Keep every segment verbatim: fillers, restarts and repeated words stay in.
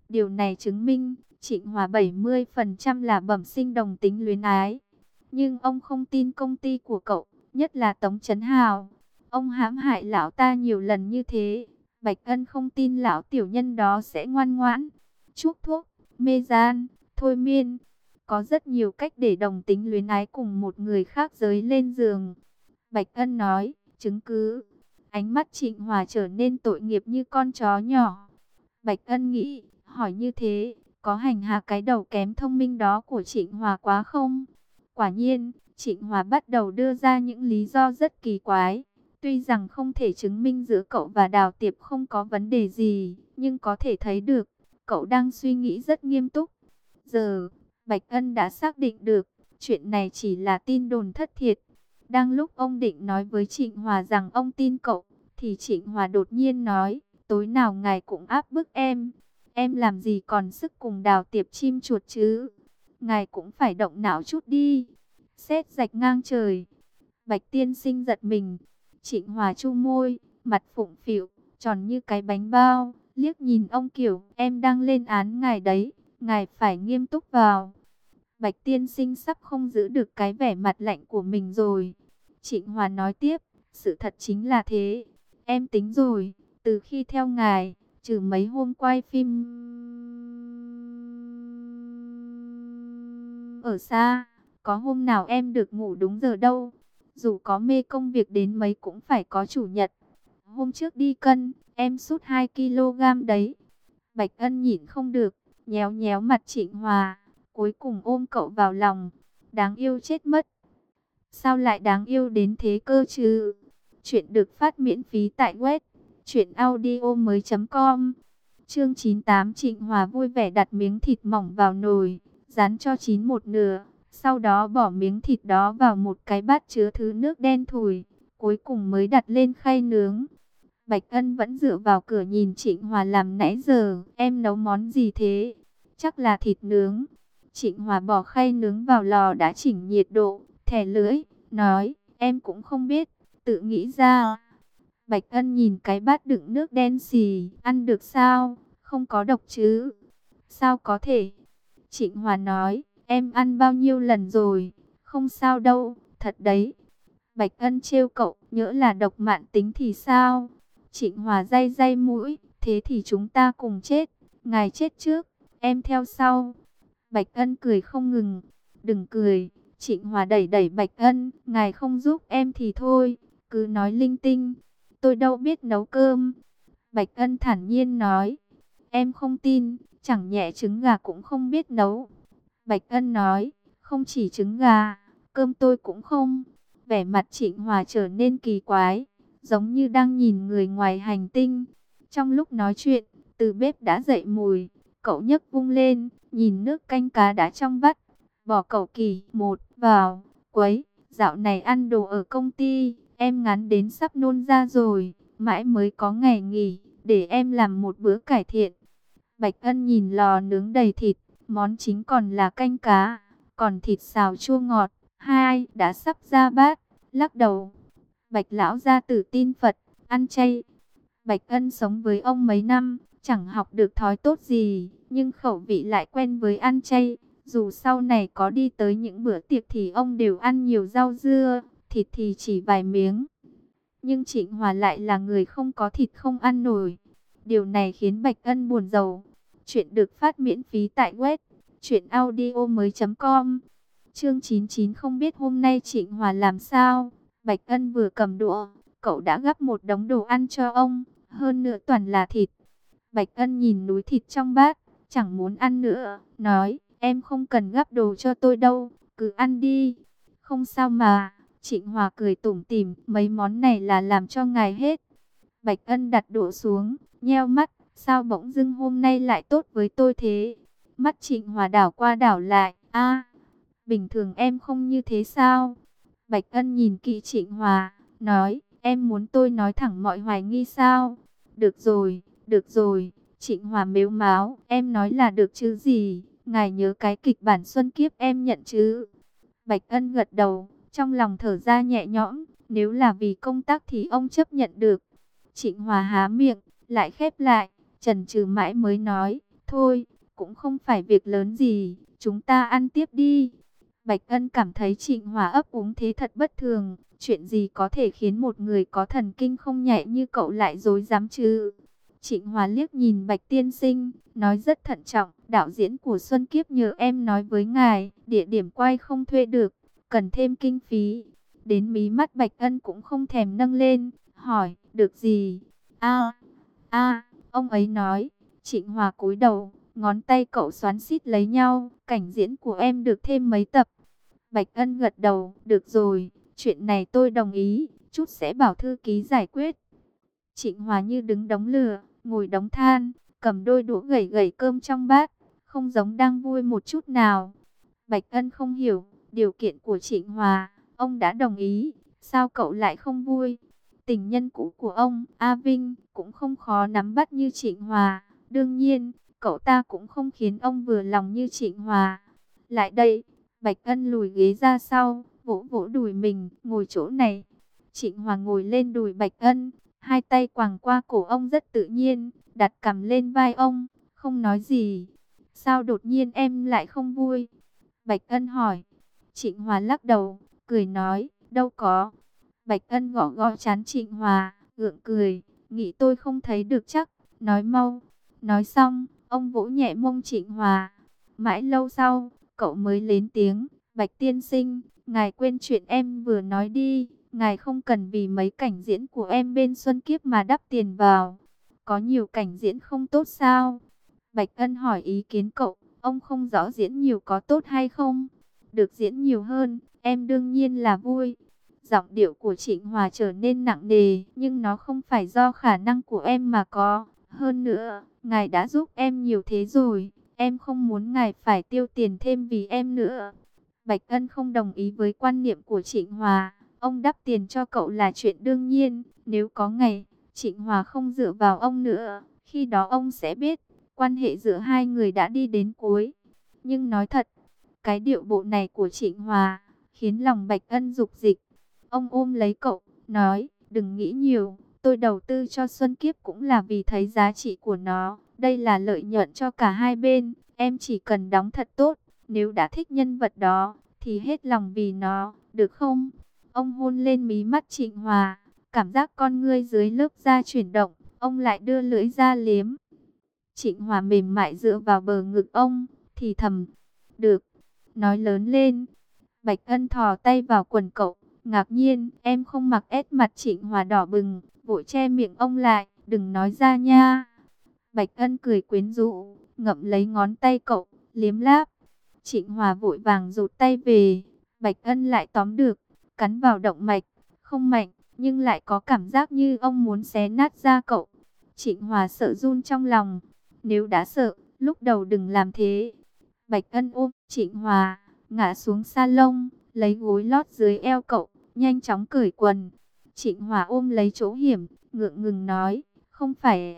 Điều này chứng minh Trịnh Hòa bảy mươi phần trăm là bẩm sinh đồng tính luyến ái. Nhưng ông không tin công ty của cậu, nhất là Tống Chấn Hào. Ông hãm hại lão ta nhiều lần như thế. Bạch Ân không tin lão tiểu nhân đó sẽ ngoan ngoãn. Chuốc thuốc, mê gian, thôi miên. Có rất nhiều cách để đồng tính luyến ái cùng một người khác giới lên giường. Bạch Ân nói, chứng cứ. Ánh mắt Trịnh Hòa trở nên tội nghiệp như con chó nhỏ. Bạch Ân nghĩ, hỏi như thế, có hành hạ cái đầu kém thông minh đó của Trịnh Hòa quá không? Quả nhiên, Trịnh Hòa bắt đầu đưa ra những lý do rất kỳ quái. Tuy rằng không thể chứng minh giữa cậu và Đào Tiệp không có vấn đề gì, nhưng có thể thấy được, cậu đang suy nghĩ rất nghiêm túc. Giờ, Bạch Ân đã xác định được, chuyện này chỉ là tin đồn thất thiệt. Đang lúc ông định nói với Trịnh Hòa rằng ông tin cậu, thì Trịnh Hòa đột nhiên nói, tối nào ngài cũng áp bức em. Em làm gì còn sức cùng Đào Tiệp chim chuột chứ? Ngài cũng phải động não chút đi. Sét rạch ngang trời. Bạch tiên sinh giật mình. Trịnh Hòa chu môi, mặt phụng phịu, tròn như cái bánh bao, liếc nhìn ông kiểu, em đang lên án ngài đấy, ngài phải nghiêm túc vào. Bạch tiên sinh sắp không giữ được cái vẻ mặt lạnh của mình rồi. Trịnh Hòa nói tiếp, sự thật chính là thế. Em tính rồi, từ khi theo ngài, trừ mấy hôm quay phim ở xa, có hôm nào em được ngủ đúng giờ đâu. Dù có mê công việc đến mấy cũng phải có chủ nhật. Hôm trước đi cân, em sút hai ki lô gam đấy. Bạch Ân nhịn không được, nhéo nhéo mặt Trịnh Hòa, cuối cùng ôm cậu vào lòng. Đáng yêu chết mất. Sao lại đáng yêu đến thế cơ chứ? Chuyện được phát miễn phí tại web truyện audio mới chấm com. Chương chín mươi tám. Trịnh Hòa vui vẻ đặt miếng thịt mỏng vào nồi, rán cho chín một nửa. Sau đó bỏ miếng thịt đó vào một cái bát chứa thứ nước đen thùi, cuối cùng mới đặt lên khay nướng. Bạch Ân vẫn dựa vào cửa nhìn Trịnh Hòa làm nãy giờ. Em nấu món gì thế? Chắc là thịt nướng. Trịnh Hòa bỏ khay nướng vào lò đã chỉnh nhiệt độ, thè lưỡi, nói, em cũng không biết, tự nghĩ ra. Bạch Ân nhìn cái bát đựng nước đen xì, ăn được sao? Không có độc chứ? Sao có thể? Trịnh Hòa nói, em ăn bao nhiêu lần rồi? Không sao đâu, thật đấy. Bạch Ân trêu cậu, nhỡ là độc mãn tính thì sao? Trịnh Hòa day day mũi, thế thì chúng ta cùng chết. Ngài chết trước, em theo sau. Bạch Ân cười không ngừng. Đừng cười. Trịnh Hòa đẩy đẩy Bạch Ân, ngài không giúp em thì thôi, cứ nói linh tinh. Tôi đâu biết nấu cơm. Bạch Ân thản nhiên nói. Em không tin, chẳng nhẽ trứng gà cũng không biết nấu. Bạch Ân nói, không chỉ trứng gà, cơm tôi cũng không. Vẻ mặt Trịnh Hòa trở nên kỳ quái, giống như đang nhìn người ngoài hành tinh. Trong lúc nói chuyện, từ bếp đã dậy mùi, cậu nhấc vung lên, nhìn nước canh cá đã trong vắt. Bỏ cậu kỳ một vào, quấy, dạo này ăn đồ ở công ty, em ngán đến sắp nôn ra rồi, mãi mới có ngày nghỉ, để em làm một bữa cải thiện. Bạch Ân nhìn lò nướng đầy thịt, món chính còn là canh cá, còn thịt xào chua ngọt, hai đã sắp ra bát, lắc đầu. Bạch lão gia tử tin Phật, ăn chay. Bạch Ân sống với ông mấy năm, chẳng học được thói tốt gì, nhưng khẩu vị lại quen với ăn chay. Dù sau này có đi tới những bữa tiệc thì ông đều ăn nhiều rau dưa, thịt thì chỉ vài miếng. Nhưng Trịnh Hòa lại là người không có thịt không ăn nổi. Điều này khiến Bạch Ân buồn rầu. Chuyện được phát miễn phí tại web truyện audio mới chấm com. Chương chín mươi chín. Không biết hôm nay Trịnh Hòa làm sao. Bạch Ân vừa cầm đũa, cậu đã gắp một đống đồ ăn cho ông, hơn nữa toàn là thịt. Bạch Ân nhìn núi thịt trong bát, chẳng muốn ăn nữa, nói, em không cần gắp đồ cho tôi đâu, cứ ăn đi. Không sao mà. Trịnh Hòa cười tủm tỉm, mấy món này là làm cho ngài hết. Bạch Ân đặt đũa xuống, nheo mắt, sao bỗng dưng hôm nay lại tốt với tôi thế? Mắt Trịnh Hòa đảo qua đảo lại, a, bình thường em không như thế sao? Bạch Ân nhìn kỹ Trịnh Hòa, nói, em muốn tôi nói thẳng mọi hoài nghi sao? Được rồi, được rồi. Trịnh Hòa mếu máo, em nói là được chứ gì? Ngài nhớ cái kịch bản Xuân Kiếp em nhận chứ? Bạch Ân gật đầu, trong lòng thở ra nhẹ nhõm, nếu là vì công tác thì ông chấp nhận được. Trịnh Hòa há miệng, lại khép lại, chần chừ mãi mới nói, Thôi, cũng không phải việc lớn gì, chúng ta ăn tiếp đi. Bạch Ân cảm thấy Trịnh Hòa ấp úng thế thật bất thường. Chuyện gì có thể khiến một người có thần kinh không nhạy như cậu lại dối dám chứ? Trịnh Hòa liếc nhìn Bạch tiên sinh, nói rất thận trọng. Đạo diễn của Xuân Kiếp nhờ em nói với ngài, địa điểm quay không thuê được, cần thêm kinh phí. Đến mí mắt Bạch Ân cũng không thèm nâng lên, hỏi, được gì? A, a, ông ấy nói. Trịnh Hòa cúi đầu, ngón tay cậu xoắn xít lấy nhau, cảnh diễn của em được thêm mấy tập. Bạch Ân gật đầu, được rồi, chuyện này tôi đồng ý, chút sẽ bảo thư ký giải quyết. Trịnh Hòa như đứng đống lửa, ngồi đống than, cầm đôi đũa gẩy gẩy cơm trong bát, không giống đang vui một chút nào. Bạch Ân không hiểu, điều kiện của Trịnh Hòa, ông đã đồng ý, sao cậu lại không vui? Tình nhân cũ của ông, A Vinh, cũng không khó nắm bắt như Trịnh Hòa. Đương nhiên, cậu ta cũng không khiến ông vừa lòng như Trịnh Hòa. Lại đây, Bạch Ân lùi ghế ra sau, vỗ vỗ đùi mình, ngồi chỗ này. Trịnh Hòa ngồi lên đùi Bạch Ân, hai tay quàng qua cổ ông rất tự nhiên, đặt cằm lên vai ông, không nói gì. Sao đột nhiên em lại không vui? Bạch Ân hỏi. Trịnh Hòa lắc đầu, cười nói, đâu có. Bạch Ân gõ gõ trán Trịnh Hòa, gượng cười, nghĩ tôi không thấy được chắc, nói mau. Nói xong, ông vỗ nhẹ mông Trịnh Hòa. Mãi lâu sau, cậu mới lên tiếng, Bạch tiên sinh, ngài quên chuyện em vừa nói đi, ngài không cần vì mấy cảnh diễn của em bên Xuân Kiếp mà đắp tiền vào. Có nhiều cảnh diễn không tốt sao? Bạch Ân hỏi ý kiến cậu, ông không rõ diễn nhiều có tốt hay không? Được diễn nhiều hơn, em đương nhiên là vui. Giọng điệu của Trịnh Hòa trở nên nặng nề, nhưng nó không phải do khả năng của em mà có. Hơn nữa, ngài đã giúp em nhiều thế rồi, em không muốn ngài phải tiêu tiền thêm vì em nữa. Bạch Ân không đồng ý với quan niệm của Trịnh Hòa, ông đắp tiền cho cậu là chuyện đương nhiên. Nếu có ngày, Trịnh Hòa không dựa vào ông nữa, khi đó ông sẽ biết, quan hệ giữa hai người đã đi đến cuối. Nhưng nói thật, cái điệu bộ này của Trịnh Hòa, khiến lòng Bạch Ân dục dịch. Ông ôm lấy cậu, nói, đừng nghĩ nhiều, tôi đầu tư cho Xuân Kiếp cũng là vì thấy giá trị của nó. Đây là lợi nhuận cho cả hai bên, em chỉ cần đóng thật tốt. Nếu đã thích nhân vật đó, thì hết lòng vì nó, được không? Ông hôn lên mí mắt Trịnh Hòa, cảm giác con ngươi dưới lớp da chuyển động, ông lại đưa lưỡi ra liếm. Trịnh Hòa mềm mại dựa vào bờ ngực ông, thì thầm, được, nói lớn lên. Bạch Ân thò tay vào quần cậu, ngạc nhiên, em không mặc ép mặt Trịnh Hòa đỏ bừng, vội che miệng ông lại, đừng nói ra nha. Bạch Ân cười quyến rũ, ngậm lấy ngón tay cậu, liếm láp. Trịnh Hòa vội vàng rụt tay về, Bạch Ân lại tóm được, cắn vào động mạch, không mạnh, nhưng lại có cảm giác như ông muốn xé nát da cậu. Trịnh Hòa sợ run trong lòng, nếu đã sợ, lúc đầu đừng làm thế. Bạch Ân ôm Trịnh Hòa, ngã xuống salon, lấy gối lót dưới eo cậu, nhanh chóng cởi quần. Trịnh Hòa ôm lấy chỗ hiểm, ngượng ngừng nói, không phải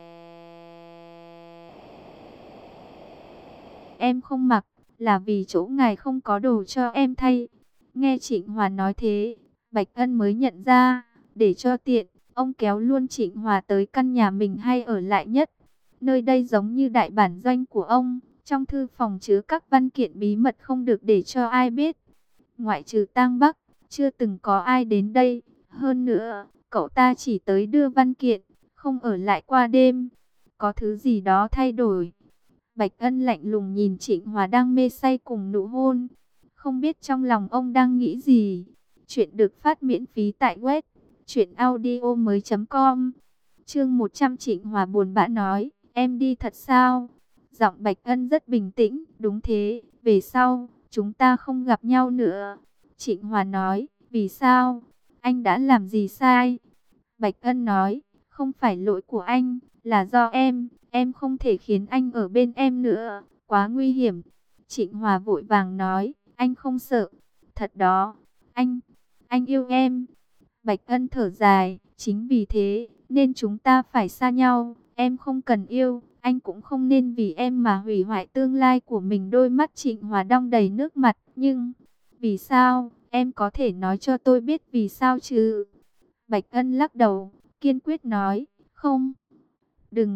em không mặc, là vì chỗ ngài không có đồ cho em thay. Nghe Trịnh Hòa nói thế, Bạch Ân mới nhận ra, để cho tiện, ông kéo luôn Trịnh Hòa tới căn nhà mình hay ở lại nhất. Nơi đây giống như đại bản doanh của ông, trong thư phòng chứa các văn kiện bí mật không được để cho ai biết. Ngoại trừ Tang Bắc, chưa từng có ai đến đây. Hơn nữa, cậu ta chỉ tới đưa văn kiện, không ở lại qua đêm. Có thứ gì đó thay đổi. Bạch Ân lạnh lùng nhìn Trịnh Hòa đang mê say cùng nụ hôn. Không biết trong lòng ông đang nghĩ gì. Chuyện được phát miễn phí tại web truyện audio mới chấm com. Chương một trăm Trịnh Hòa buồn bã nói, em đi thật sao? Giọng Bạch Ân rất bình tĩnh, đúng thế, về sau, chúng ta không gặp nhau nữa. Trịnh Hòa nói, vì sao? Anh đã làm gì sai? Bạch Ân nói, không phải lỗi của anh, là do em, em không thể khiến anh ở bên em nữa, quá nguy hiểm. Trịnh Hòa vội vàng nói, anh không sợ, thật đó, anh, anh yêu em. Bạch Ân thở dài, chính vì thế, nên chúng ta phải xa nhau, em không cần yêu, anh cũng không nên vì em mà hủy hoại tương lai của mình. Đôi mắt Trịnh Hòa đong đầy nước mặt, nhưng, vì sao, em có thể nói cho tôi biết vì sao chứ? Bạch Ân lắc đầu, kiên quyết nói, không, đừng,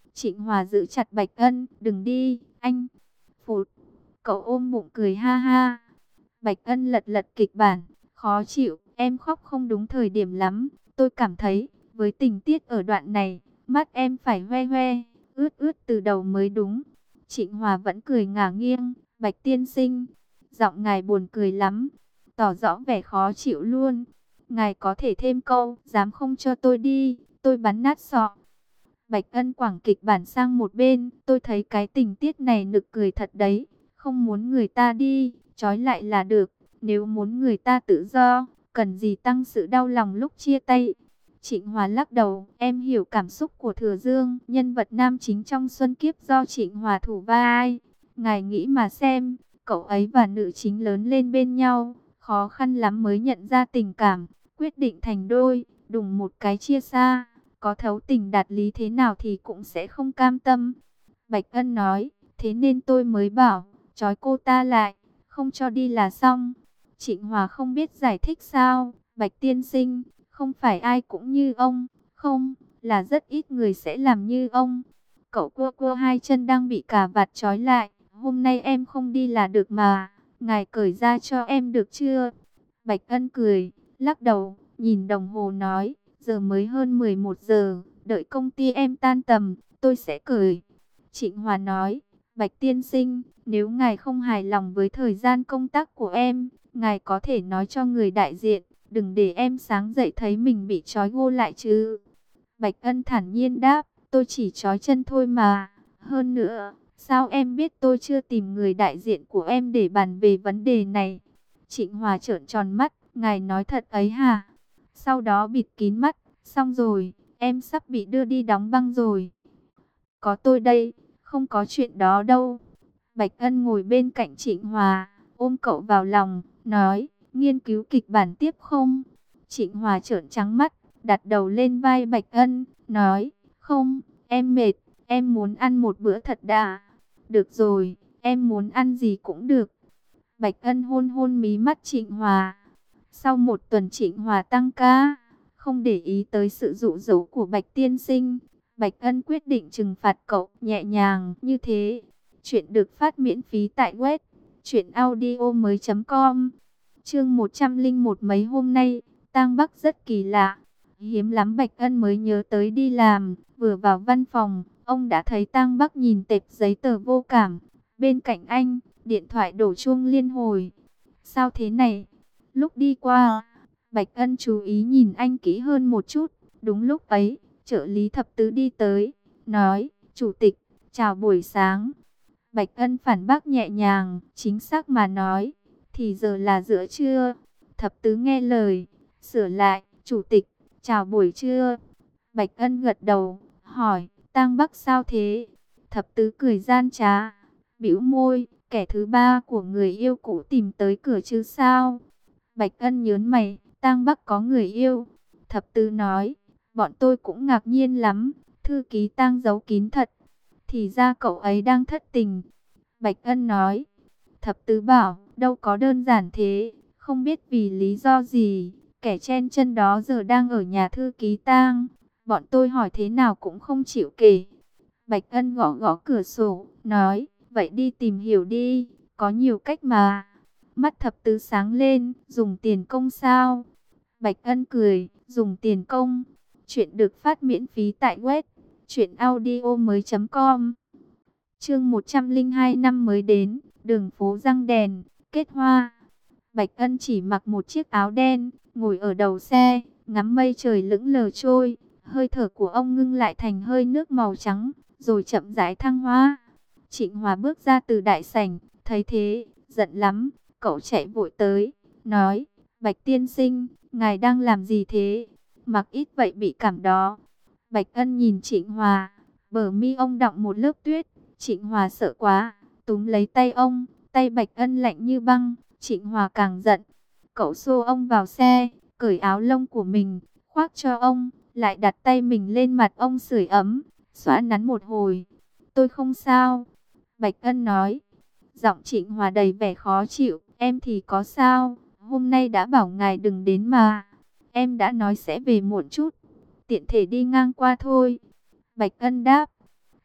Trịnh Hòa giữ chặt Bạch Ân, đừng đi, anh. Phụt, cậu ôm bụng cười ha ha. Bạch Ân lật lật kịch bản, khó chịu, em khóc không đúng thời điểm lắm. Tôi cảm thấy, với tình tiết ở đoạn này, mắt em phải hoe hoe, ướt ướt từ đầu mới đúng. Trịnh Hòa vẫn cười ngả nghiêng, Bạch tiên sinh, giọng ngài buồn cười lắm, tỏ rõ vẻ khó chịu luôn. Ngài có thể thêm câu, dám không cho tôi đi, tôi bắn nát sọ. Bạch Ân quẳng kịch bản sang một bên, tôi thấy cái tình tiết này nực cười thật đấy. Không muốn người ta đi, trói lại là được. Nếu muốn người ta tự do, cần gì tăng sự đau lòng lúc chia tay. Trịnh Hòa lắc đầu, em hiểu cảm xúc của Thừa Dương, nhân vật nam chính trong Xuân Kiếp do Trịnh Hòa thủ vai. Ngài nghĩ mà xem, cậu ấy và nữ chính lớn lên bên nhau, khó khăn lắm mới nhận ra tình cảm, quyết định thành đôi, đùng một cái chia xa. Có thấu tình đạt lý thế nào thì cũng sẽ không cam tâm. Bạch Ân nói, thế nên tôi mới bảo, trói cô ta lại, không cho đi là xong. Trịnh Hòa không biết giải thích sao, Bạch tiên sinh, không phải ai cũng như ông, không, là rất ít người sẽ làm như ông. Cậu cua cua hai chân đang bị cà vạt trói lại, hôm nay em không đi là được mà, ngài cởi ra cho em được chưa? Bạch Ân cười, lắc đầu, nhìn đồng hồ nói, giờ mới hơn mười một giờ, đợi công ty em tan tầm, tôi sẽ cởi. Trịnh Hòa nói, Bạch tiên sinh, nếu ngài không hài lòng với thời gian công tác của em, ngài có thể nói cho người đại diện, đừng để em sáng dậy thấy mình bị trói gô lại chứ. Bạch Ân thản nhiên đáp, tôi chỉ trói chân thôi mà. Hơn nữa, sao em biết tôi chưa tìm người đại diện của em để bàn về vấn đề này? Trịnh Hòa trợn tròn mắt, ngài nói thật ấy hả? Sau đó bịt kín mắt, xong rồi, em sắp bị đưa đi đóng băng rồi. Có tôi đây, không có chuyện đó đâu. Bạch Ân ngồi bên cạnh Trịnh Hòa, ôm cậu vào lòng, nói, nghiên cứu kịch bản tiếp không? Trịnh Hòa trợn trắng mắt, đặt đầu lên vai Bạch Ân, nói, không, em mệt, em muốn ăn một bữa thật đã. Được rồi, em muốn ăn gì cũng được. Bạch Ân hôn hôn mí mắt Trịnh Hòa. Sau một tuần Trịnh Hòa tăng ca, không để ý tới sự dụ dỗ của Bạch tiên sinh, Bạch Ân quyết định trừng phạt cậu nhẹ nhàng như thế. Chuyện được phát miễn phí tại web truyện audio mới chấm com. Chương một trăm lẻ một mấy hôm nay, Tang Bắc rất kỳ lạ. Hiếm lắm Bạch Ân mới nhớ tới đi làm, vừa vào văn phòng, ông đã thấy Tang Bắc nhìn tệp giấy tờ vô cảm. Bên cạnh anh, điện thoại đổ chuông liên hồi. Sao thế này? Lúc đi qua, Bạch Ân chú ý nhìn anh kỹ hơn một chút. Đúng lúc ấy, trợ lý thập tứ đi tới, nói, Chủ tịch, chào buổi sáng. Bạch Ân phản bác nhẹ nhàng, chính xác mà nói, thì giờ là giữa trưa. Thập tứ nghe lời, sửa lại, Chủ tịch, chào buổi trưa. Bạch Ân gật đầu, hỏi, Tang Bắc sao thế? Thập tứ cười gian trá, bĩu môi, kẻ thứ ba của người yêu cũ tìm tới cửa chứ sao? Bạch Ân nhớn mày, Tang Bắc có người yêu. Thập tứ nói, bọn tôi cũng ngạc nhiên lắm, thư ký Tang giấu kín thật. Thì ra cậu ấy đang thất tình. Bạch Ân nói, thập tứ bảo, đâu có đơn giản thế, không biết vì lý do gì, kẻ chen chân đó giờ đang ở nhà thư ký Tang. Bọn tôi hỏi thế nào cũng không chịu kể. Bạch Ân gõ gõ cửa sổ, nói, vậy đi tìm hiểu đi, có nhiều cách mà. Mắt thập tứ sáng lên, dùng tiền công sao? Bạch Ân cười, dùng tiền công. Chuyện được phát miễn phí tại web truyện audio mới chấm com. Chương một trăm lẻ hai năm mới đến, đường phố răng đèn, kết hoa. Bạch Ân chỉ mặc một chiếc áo đen, ngồi ở đầu xe, ngắm mây trời lững lờ trôi. Hơi thở của ông ngưng lại thành hơi nước màu trắng, rồi chậm rãi thăng hoa. Trịnh Hòa bước ra từ đại sảnh, thấy thế, giận lắm. Cậu chạy vội tới, nói, Bạch tiên sinh, ngài đang làm gì thế? Mặc ít vậy bị cảm đó. Bạch Ân nhìn Trịnh Hòa, bờ mi ông đọng một lớp tuyết. Trịnh Hòa sợ quá, túm lấy tay ông, tay Bạch Ân lạnh như băng. Trịnh Hòa càng giận, cậu xô ông vào xe, cởi áo lông của mình, khoác cho ông, lại đặt tay mình lên mặt ông sưởi ấm, xoa nắn một hồi. Tôi không sao, Bạch Ân nói. Giọng Trịnh Hòa đầy vẻ khó chịu, em thì có sao, hôm nay đã bảo ngài đừng đến mà. Em đã nói sẽ về muộn chút, tiện thể đi ngang qua thôi. Bạch Ân đáp,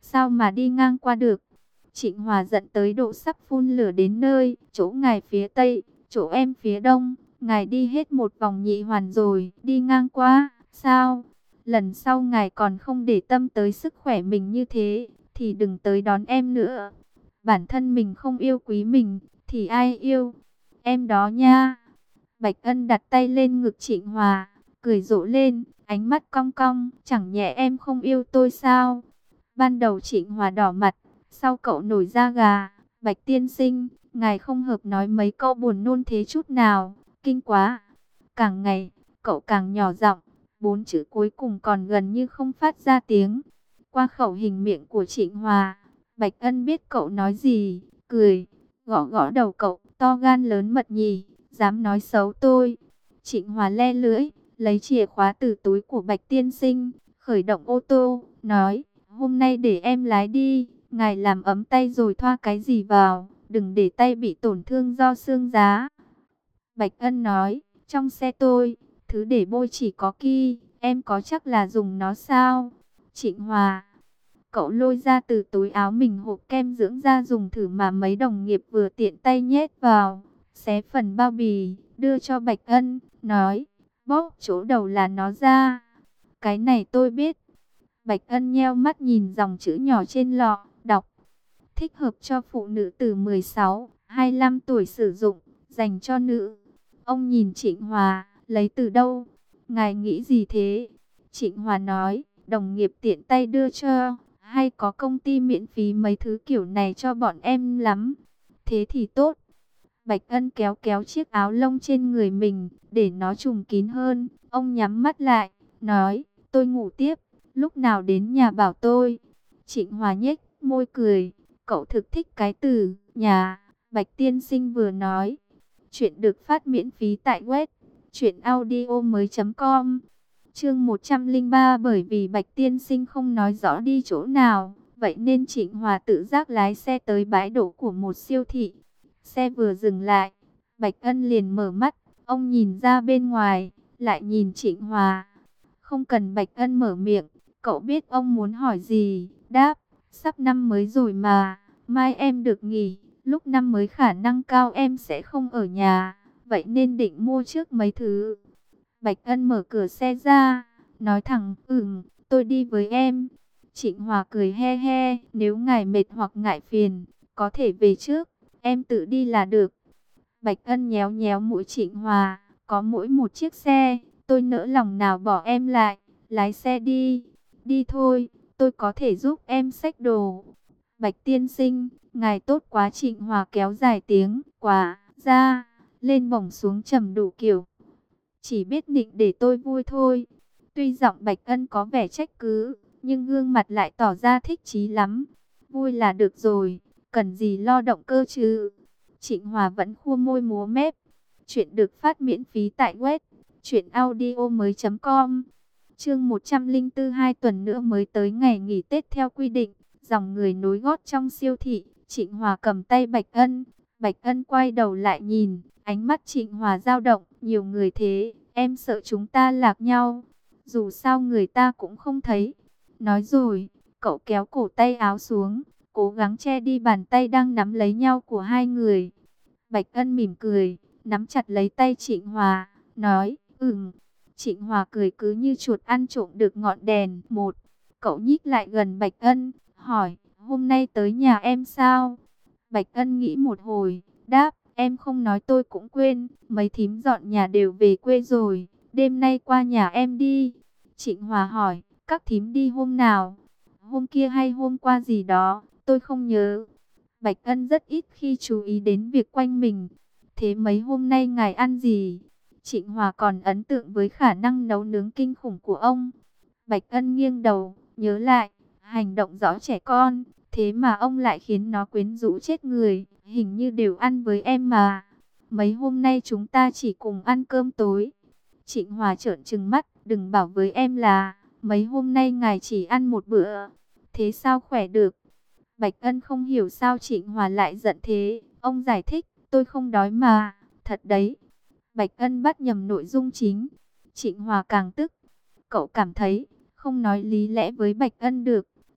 sao mà đi ngang qua được? Trịnh Hòa giận tới độ sắp phun lửa đến nơi, chỗ ngài phía tây, chỗ em phía đông, ngài đi hết một vòng nhị hoàn rồi, đi ngang qua, sao? Lần sau ngài còn không để tâm tới sức khỏe mình như thế, thì đừng tới đón em nữa. Bản thân mình không yêu quý mình, thì ai yêu? Em đó nha. Bạch Ân đặt tay lên ngực Trịnh Hòa, cười rộ lên, ánh mắt cong cong, chẳng nhẽ em không yêu tôi sao? Ban đầu Trịnh Hòa đỏ mặt, sau cậu nổi da gà. Bạch tiên sinh, ngài không hợp nói mấy câu buồn nôn thế chút nào, kinh quá. Càng ngày, cậu càng nhỏ giọng, bốn chữ cuối cùng còn gần như không phát ra tiếng. Qua khẩu hình miệng của Trịnh Hòa, Bạch Ân biết cậu nói gì, cười, gõ gõ đầu cậu, to gan lớn mật nhỉ, dám nói xấu tôi. Trịnh Hòa le lưỡi, lấy chìa khóa từ túi của Bạch tiên sinh, khởi động ô tô, nói, hôm nay để em lái đi, ngài làm ấm tay rồi thoa cái gì vào, đừng để tay bị tổn thương do xương giá. Bạch Ân nói, trong xe tôi, thứ để bôi chỉ có ki, em có chắc là dùng nó sao? Trịnh Hòa, cậu lôi ra từ túi áo mình hộp kem dưỡng da dùng thử mà mấy đồng nghiệp vừa tiện tay nhét vào, xé phần bao bì, đưa cho Bạch Ân, nói, bóp chỗ đầu là nó ra. Cái này tôi biết. Bạch Ân nheo mắt nhìn dòng chữ nhỏ trên lọ, đọc, thích hợp cho phụ nữ từ mười sáu đến hai mươi lăm tuổi sử dụng, dành cho nữ. Ông nhìn Trịnh Hòa, lấy từ đâu? Ngài nghĩ gì thế? Trịnh Hòa nói, đồng nghiệp tiện tay đưa cho, hay có công ty miễn phí mấy thứ kiểu này cho bọn em lắm. Thế thì tốt. Bạch Ân kéo kéo chiếc áo lông trên người mình, để nó trùm kín hơn. Ông nhắm mắt lại, nói, tôi ngủ tiếp, lúc nào đến nhà bảo tôi. Trịnh Hòa nhếch môi cười, cậu thực thích cái từ nhà. Bạch tiên sinh vừa nói. Chuyện được phát miễn phí tại web truyện audio mới chấm com. Chương một trăm lẻ ba, bởi vì Bạch tiên sinh không nói rõ đi chỗ nào, vậy nên Trịnh Hòa tự giác lái xe tới bãi đỗ của một siêu thị. Xe vừa dừng lại, Bạch Ân liền mở mắt, ông nhìn ra bên ngoài, lại nhìn Trịnh Hòa. Không cần Bạch Ân mở miệng, cậu biết ông muốn hỏi gì, đáp, sắp năm mới rồi mà, mai em được nghỉ, lúc năm mới khả năng cao em sẽ không ở nhà, vậy nên định mua trước mấy thứ. Bạch Ân mở cửa xe ra, nói thẳng, ừm, tôi đi với em. Trịnh Hòa cười he he, nếu ngài mệt hoặc ngại phiền, có thể về trước, em tự đi là được. Bạch Ân nhéo nhéo mũi Trịnh Hòa, có mỗi một chiếc xe, tôi nỡ lòng nào bỏ em lại, lái xe đi. Đi thôi, tôi có thể giúp em xách đồ. Bạch tiên sinh, ngài tốt quá. Trịnh Hòa kéo dài tiếng, quá, ra, lên bổng xuống trầm đủ kiểu. Chỉ biết định để tôi vui thôi. Tuy giọng Bạch Ân có vẻ trách cứ, nhưng gương mặt lại tỏ ra thích chí lắm. Vui là được rồi, cần gì lo động cơ chứ. Trịnh Hòa vẫn khua môi múa mép. Chuyện được phát miễn phí tại web truyện audio mới chấm com. Chương một trăm lẻ bốn, hai tuần nữa mới tới ngày nghỉ Tết theo quy định. Dòng người nối gót trong siêu thị. Trịnh Hòa cầm tay Bạch Ân. Bạch Ân quay đầu lại nhìn, ánh mắt Trịnh Hòa dao động. Nhiều người thế, em sợ chúng ta lạc nhau. Dù sao người ta cũng không thấy. Nói rồi, cậu kéo cổ tay áo xuống, cố gắng che đi bàn tay đang nắm lấy nhau của hai người. Bạch Ân mỉm cười, nắm chặt lấy tay Trịnh Hòa, nói, ừm. Trịnh Hòa cười cứ như chuột ăn trộm được ngọn đèn. Một, cậu nhích lại gần Bạch Ân, hỏi, hôm nay tới nhà em sao? Bạch Ân nghĩ một hồi, đáp, em không nói tôi cũng quên, mấy thím dọn nhà đều về quê rồi, đêm nay qua nhà em đi. Trịnh Hòa hỏi, các thím đi hôm nào? Hôm kia hay hôm qua gì đó, tôi không nhớ. Bạch Ân rất ít khi chú ý đến việc quanh mình. Thế mấy hôm nay ngài ăn gì? Trịnh Hòa còn ấn tượng với khả năng nấu nướng kinh khủng của ông. Bạch Ân nghiêng đầu, nhớ lại, hành động rõ trẻ con, thế mà ông lại khiến nó quyến rũ chết người, hình như đều ăn với em mà. Mấy hôm nay chúng ta chỉ cùng ăn cơm tối. Trịnh Hòa trợn trừng mắt, đừng bảo với em là, mấy hôm nay ngài chỉ ăn một bữa. Thế sao khỏe được? Bạch Ân không hiểu sao Trịnh Hòa lại giận thế, ông giải thích, tôi không đói mà, thật đấy. Bạch Ân bắt nhầm nội dung chính. Trịnh Hòa càng tức. Cậu cảm thấy không nói lý lẽ với Bạch Ân được.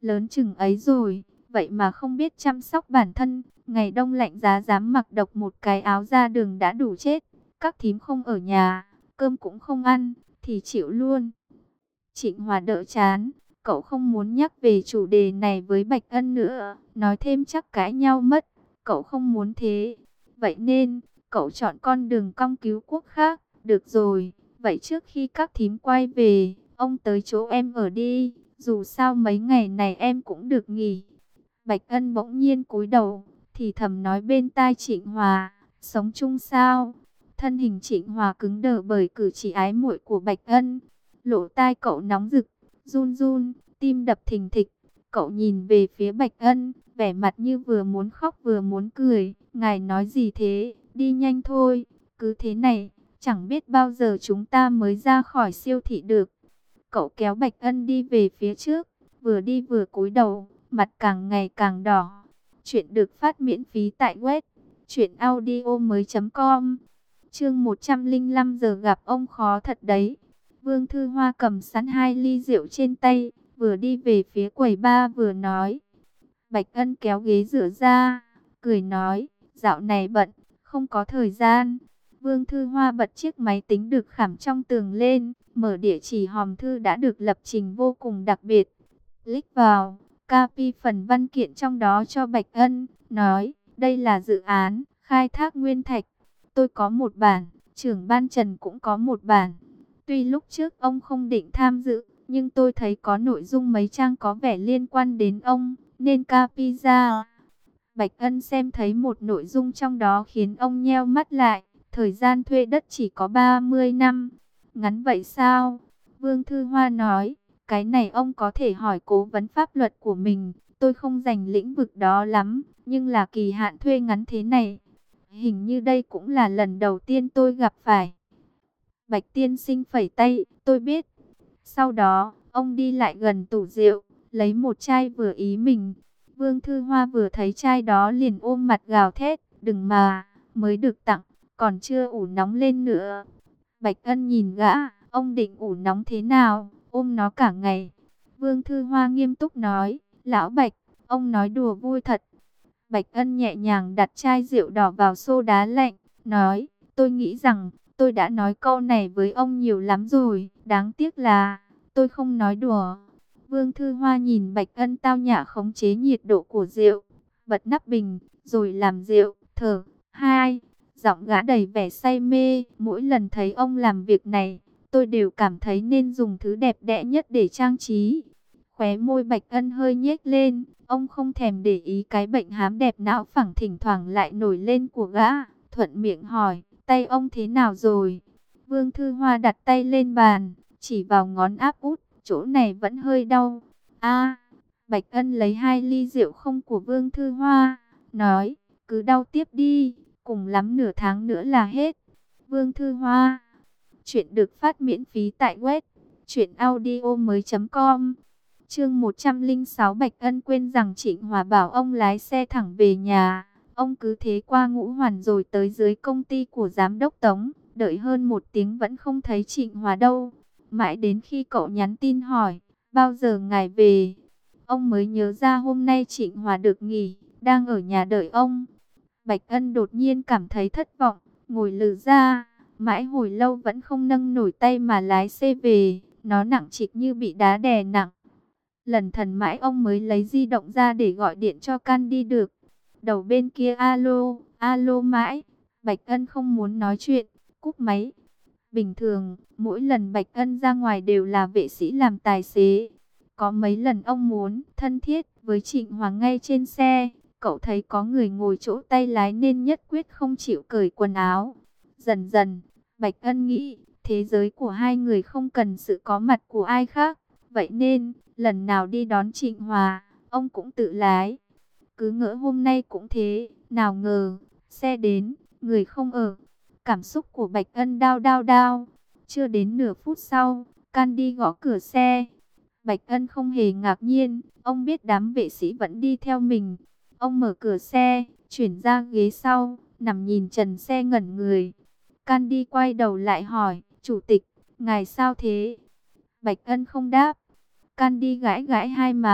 lớn chừng ấy rồi, vậy mà không biết chăm sóc bản thân, ngày đông lạnh giá dám mặc độc một cái áo ra đường đã đủ chết. Các thím không ở nhà, cơm cũng không ăn, thì chịu luôn. Trịnh Hòa đỡ chán, cậu không muốn nhắc về chủ đề này với Bạch Ân nữa, nói thêm chắc cãi nhau mất, cậu không muốn thế. Vậy nên, cậu chọn con đường cong cứu quốc khác, được rồi, vậy trước khi các thím quay về, ông tới chỗ em ở đi, dù sao mấy ngày này em cũng được nghỉ. Bạch Ân bỗng nhiên cúi đầu, thì thầm nói bên tai Trịnh Hòa, sống chung sao? Thân hình Trịnh Hòa cứng đờ bởi cử chỉ ái muội của Bạch Ân. Lỗ tai cậu nóng rực, run run, tim đập thình thịch. Cậu nhìn về phía Bạch Ân, vẻ mặt như vừa muốn khóc vừa muốn cười. Ngài nói gì thế? Đi nhanh thôi. Cứ thế này, chẳng biết bao giờ chúng ta mới ra khỏi siêu thị được. Cậu kéo Bạch Ân đi về phía trước, vừa đi vừa cúi đầu, mặt càng ngày càng đỏ. Chuyện được phát miễn phí tại web truyện audio mới.com. Chương một trăm lẻ năm giờ gặp ông khó thật đấy. Vương Thư Hoa cầm sẵn hai ly rượu trên tay, vừa đi về phía quầy bar vừa nói. Bạch Ân kéo ghế dựa ra, cười nói, dạo này bận, không có thời gian. Vương Thư Hoa bật chiếc máy tính được khảm trong tường lên, mở địa chỉ hòm thư đã được lập trình vô cùng đặc biệt. Click vào, copy phần văn kiện trong đó cho Bạch Ân, nói, đây là dự án, khai thác nguyên thạch. Tôi có một bản, trưởng ban Trần cũng có một bản. Tuy lúc trước ông không định tham dự, nhưng tôi thấy có nội dung mấy trang có vẻ liên quan đến ông, nên copy ra. Bạch Ân xem thấy một nội dung trong đó khiến ông nheo mắt lại. Thời gian thuê đất chỉ có ba mươi năm. Ngắn vậy sao? Vương Thư Hoa nói, cái này ông có thể hỏi cố vấn pháp luật của mình. Tôi không rành lĩnh vực đó lắm, nhưng là kỳ hạn thuê ngắn thế này. Hình như đây cũng là lần đầu tiên tôi gặp phải. Bạch tiên sinh phẩy tay, tôi biết. Sau đó, ông đi lại gần tủ rượu, lấy một chai vừa ý mình. Vương Thư Hoa vừa thấy chai đó liền ôm mặt gào thét, đừng mà, mới được tặng, còn chưa ủ nóng lên nữa. Bạch Ân nhìn gã, ông định ủ nóng thế nào, ôm nó cả ngày. Vương Thư Hoa nghiêm túc nói, lão Bạch, ông nói đùa vui thật. Bạch Ân nhẹ nhàng đặt chai rượu đỏ vào xô đá lạnh, nói, tôi nghĩ rằng, tôi đã nói câu này với ông nhiều lắm rồi, đáng tiếc là, tôi không nói đùa. Vương Thư Hoa nhìn Bạch Ân tao nhã khống chế nhiệt độ của rượu, bật nắp bình, rồi làm rượu, thở, hai, giọng gã đầy vẻ say mê, mỗi lần thấy ông làm việc này, tôi đều cảm thấy nên dùng thứ đẹp đẽ nhất để trang trí. Khóe môi Bạch Ân hơi nhếch lên, ông không thèm để ý cái bệnh hám đẹp não phẳng thỉnh thoảng lại nổi lên của gã, thuận miệng hỏi, tay ông thế nào rồi? Vương Thư Hoa đặt tay lên bàn, chỉ vào ngón áp út, chỗ này vẫn hơi đau. A, Bạch Ân lấy hai ly rượu không của Vương Thư Hoa, nói, cứ đau tiếp đi, cùng lắm nửa tháng nữa là hết. Vương Thư Hoa, chuyện được phát miễn phí tại web truyện audio mới.com. Chương một trăm lẻ sáu. Bạch Ân quên rằng Trịnh Hòa bảo ông lái xe thẳng về nhà. Ông cứ thế qua Ngũ Hoàn rồi tới dưới công ty của giám đốc Tống. Đợi hơn một tiếng vẫn không thấy Trịnh Hòa đâu. Mãi đến khi cậu nhắn tin hỏi, bao giờ ngài về? Ông mới nhớ ra hôm nay Trịnh Hòa được nghỉ, đang ở nhà đợi ông. Bạch Ân đột nhiên cảm thấy thất vọng, ngồi lừ ra. Mãi hồi lâu vẫn không nâng nổi tay mà lái xe về. Nó nặng trịch như bị đá đè nặng. Lần thần mãi ông mới lấy di động ra để gọi điện cho Candy được. Đầu bên kia alo, alo mãi. Bạch Ân không muốn nói chuyện, cúp máy. Bình thường, mỗi lần Bạch Ân ra ngoài đều là vệ sĩ làm tài xế. Có mấy lần ông muốn thân thiết với Trịnh Hoàng ngay trên xe. Cậu thấy có người ngồi chỗ tay lái nên nhất quyết không chịu cởi quần áo. Dần dần, Bạch Ân nghĩ, thế giới của hai người không cần sự có mặt của ai khác. Vậy nên, lần nào đi đón Trịnh Hòa, ông cũng tự lái. Cứ ngỡ hôm nay cũng thế, nào ngờ, xe đến, người không ở. Cảm xúc của Bạch Ân đao đao đao. Chưa đến nửa phút sau, Candy gõ cửa xe. Bạch Ân không hề ngạc nhiên, ông biết đám vệ sĩ vẫn đi theo mình. Ông mở cửa xe, chuyển ra ghế sau, nằm nhìn trần xe ngẩn người. Candy quay đầu lại hỏi, chủ tịch, ngài sao thế? Bạch Ân không đáp. Candy gãi gãi hai má,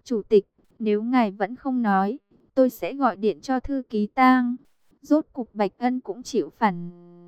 Chủ tịch, nếu ngài vẫn không nói, tôi sẽ gọi điện cho thư ký Tang. Rốt cục Bạch Ân cũng chịu phản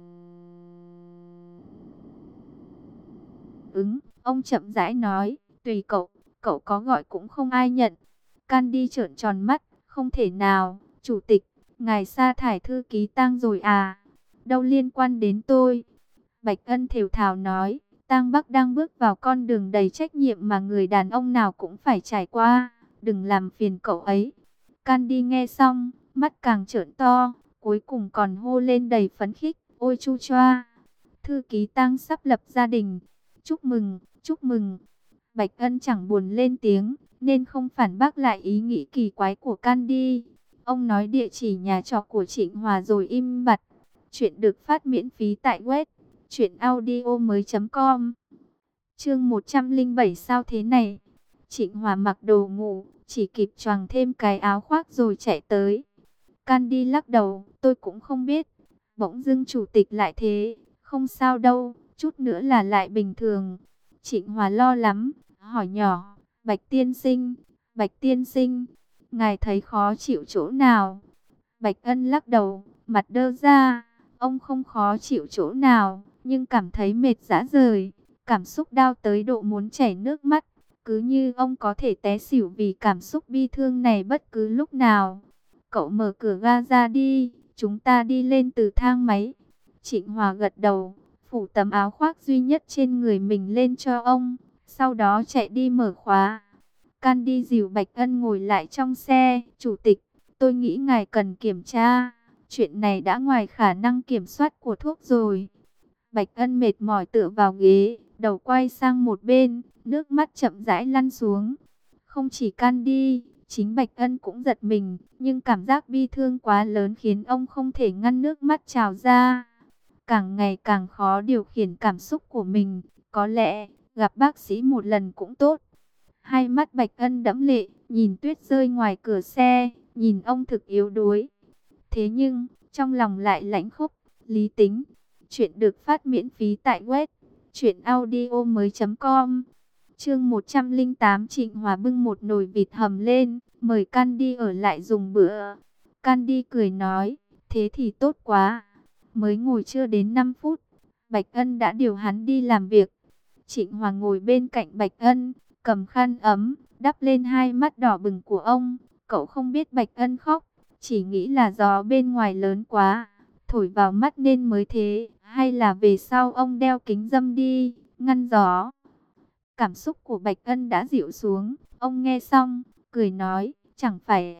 ứng. Ông chậm rãi nói, tùy cậu, cậu có gọi cũng không ai nhận. Candy trợn tròn mắt, không thể nào, chủ tịch, ngài sa thải thư ký Tang rồi à? Đâu liên quan đến tôi. Bạch Ân thều thào nói, Tang Bắc đang bước vào con đường đầy trách nhiệm mà người đàn ông nào cũng phải trải qua, đừng làm phiền cậu ấy. Candy nghe xong, mắt càng trợn to, cuối cùng còn hô lên đầy phấn khích, ôi chu choa, thư ký Tang sắp lập gia đình, chúc mừng, chúc mừng. Bạch Ân chẳng buồn lên tiếng, nên không phản bác lại ý nghĩ kỳ quái của Candy. Ông nói địa chỉ nhà trọ của Trịnh Hòa rồi im bặt. Chuyện được phát miễn phí tại web truyện audio mới.com. Chương một trăm lẻ bảy sao thế này? Trịnh Hòa mặc đồ ngủ, chỉ kịp choàng thêm cái áo khoác rồi chạy tới. Candy lắc đầu, tôi cũng không biết. Bỗng dưng chủ tịch lại thế, không sao đâu, chút nữa là lại bình thường. Trịnh Hòa lo lắm, hỏi nhỏ, Bạch tiên sinh, Bạch tiên sinh, ngài thấy khó chịu chỗ nào? Bạch Ân lắc đầu, mặt đơ ra, ông không khó chịu chỗ nào, nhưng cảm thấy mệt rã rời, cảm xúc đau tới độ muốn chảy nước mắt, cứ như ông có thể té xỉu vì cảm xúc bi thương này bất cứ lúc nào. Cậu mở cửa ga ra đi, chúng ta đi lên từ thang máy. Trịnh Hòa gật đầu, phủ tấm áo khoác duy nhất trên người mình lên cho ông, sau đó chạy đi mở khóa. Candy dìu Bạch Ân ngồi lại trong xe. Chủ tịch, tôi nghĩ ngài cần kiểm tra. Chuyện này đã ngoài khả năng kiểm soát của thuốc rồi. Bạch Ân mệt mỏi tựa vào ghế, đầu quay sang một bên, nước mắt chậm rãi lăn xuống. Không chỉ Candy, chính Bạch Ân cũng giật mình, nhưng cảm giác bi thương quá lớn khiến ông không thể ngăn nước mắt trào ra. Càng ngày càng khó điều khiển cảm xúc của mình, có lẽ gặp bác sĩ một lần cũng tốt. Hai mắt Bạch Ân đẫm lệ, nhìn tuyết rơi ngoài cửa xe, nhìn ông thực yếu đuối. Thế nhưng, trong lòng lại lãnh khốc, lý tính. Chuyện được phát miễn phí tại web truyện audio mới.com. Chương một trăm lẻ tám. Trịnh Hòa bưng một nồi vịt hầm lên, mời Candy ở lại dùng bữa. Candy cười nói, thế thì tốt quá. Mới ngồi chưa đến năm phút, Bạch Ân đã điều hắn đi làm việc. Trịnh Hòa ngồi bên cạnh Bạch Ân, cầm khăn ấm, đắp lên hai mắt đỏ bừng của ông. Cậu không biết Bạch Ân khóc, chỉ nghĩ là gió bên ngoài lớn quá, thổi vào mắt nên mới thế, hay là về sau ông đeo kính râm đi, ngăn gió. Cảm xúc của Bạch Ân đã dịu xuống, ông nghe xong, cười nói, chẳng phải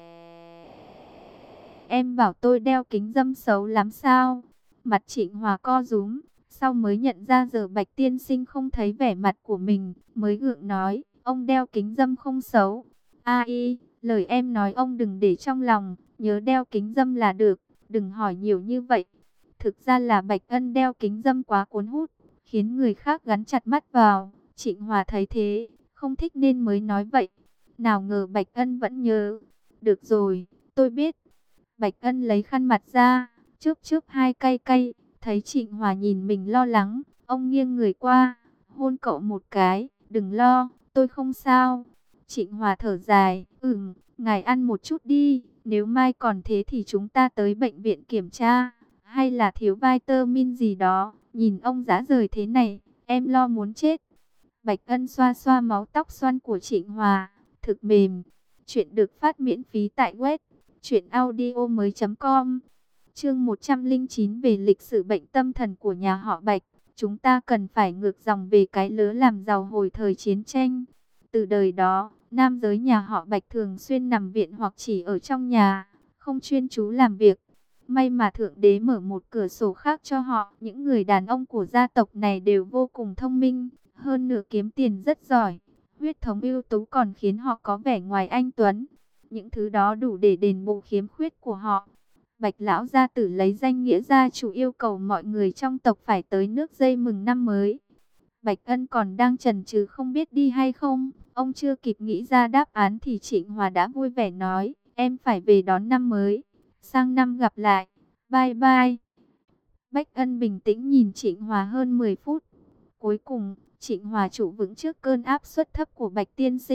em bảo tôi đeo kính râm xấu lắm sao? Mặt Trịnh Hòa co rúm, sau mới nhận ra giờ Bạch tiên sinh không thấy vẻ mặt của mình, mới gượng nói, ông đeo kính râm không xấu. Ai, lời em nói ông đừng để trong lòng, nhớ đeo kính râm là được, đừng hỏi nhiều như vậy. Thực ra là Bạch Ân đeo kính râm quá cuốn hút, khiến người khác gắn chặt mắt vào. Trịnh Hòa thấy thế, không thích nên mới nói vậy. Nào ngờ Bạch Ân vẫn nhớ. Được rồi, tôi biết. Bạch Ân lấy khăn mặt ra, chớp chớp hai cay cay, thấy Trịnh Hòa nhìn mình lo lắng, ông nghiêng người qua, hôn cậu một cái, đừng lo, tôi không sao. Trịnh Hòa thở dài, ừm, ngài ăn một chút đi, nếu mai còn thế thì chúng ta tới bệnh viện kiểm tra, hay là thiếu vitamin gì đó, nhìn ông rã rời thế này, em lo muốn chết. Bạch Ân xoa xoa máu tóc xoăn của Trịnh Hòa, thực mềm. Chuyện được phát miễn phí tại web truyện audio mới.com. Chương một trăm lẻ chín. Về lịch sử bệnh tâm thần của nhà họ Bạch. Chúng ta cần phải ngược dòng về cái lứa làm giàu hồi thời chiến tranh. Từ đời đó, nam giới nhà họ Bạch thường xuyên nằm viện hoặc chỉ ở trong nhà, không chuyên chú làm việc. May mà Thượng Đế mở một cửa sổ khác cho họ. Những người đàn ông của gia tộc này đều vô cùng thông minh, hơn nữa kiếm tiền rất giỏi. Huyết thống ưu tú còn khiến họ có vẻ ngoài anh tuấn. Những thứ đó đủ để đền bù khiếm khuyết của họ. Bạch lão gia tử lấy danh nghĩa gia chủ yêu cầu mọi người trong tộc phải tới nước dây mừng năm mới. Bạch Ân còn đang chần chừ không biết đi hay không. Ông chưa kịp nghĩ ra đáp án thì Trịnh Hòa đã vui vẻ nói, em phải về đón năm mới. Sang năm gặp lại. Bye bye. Bạch Ân bình tĩnh nhìn Trịnh Hòa hơn mười phút. Cuối cùng, Trịnh Hòa trụ vững trước cơn áp suất thấp của Bạch tiên sinh.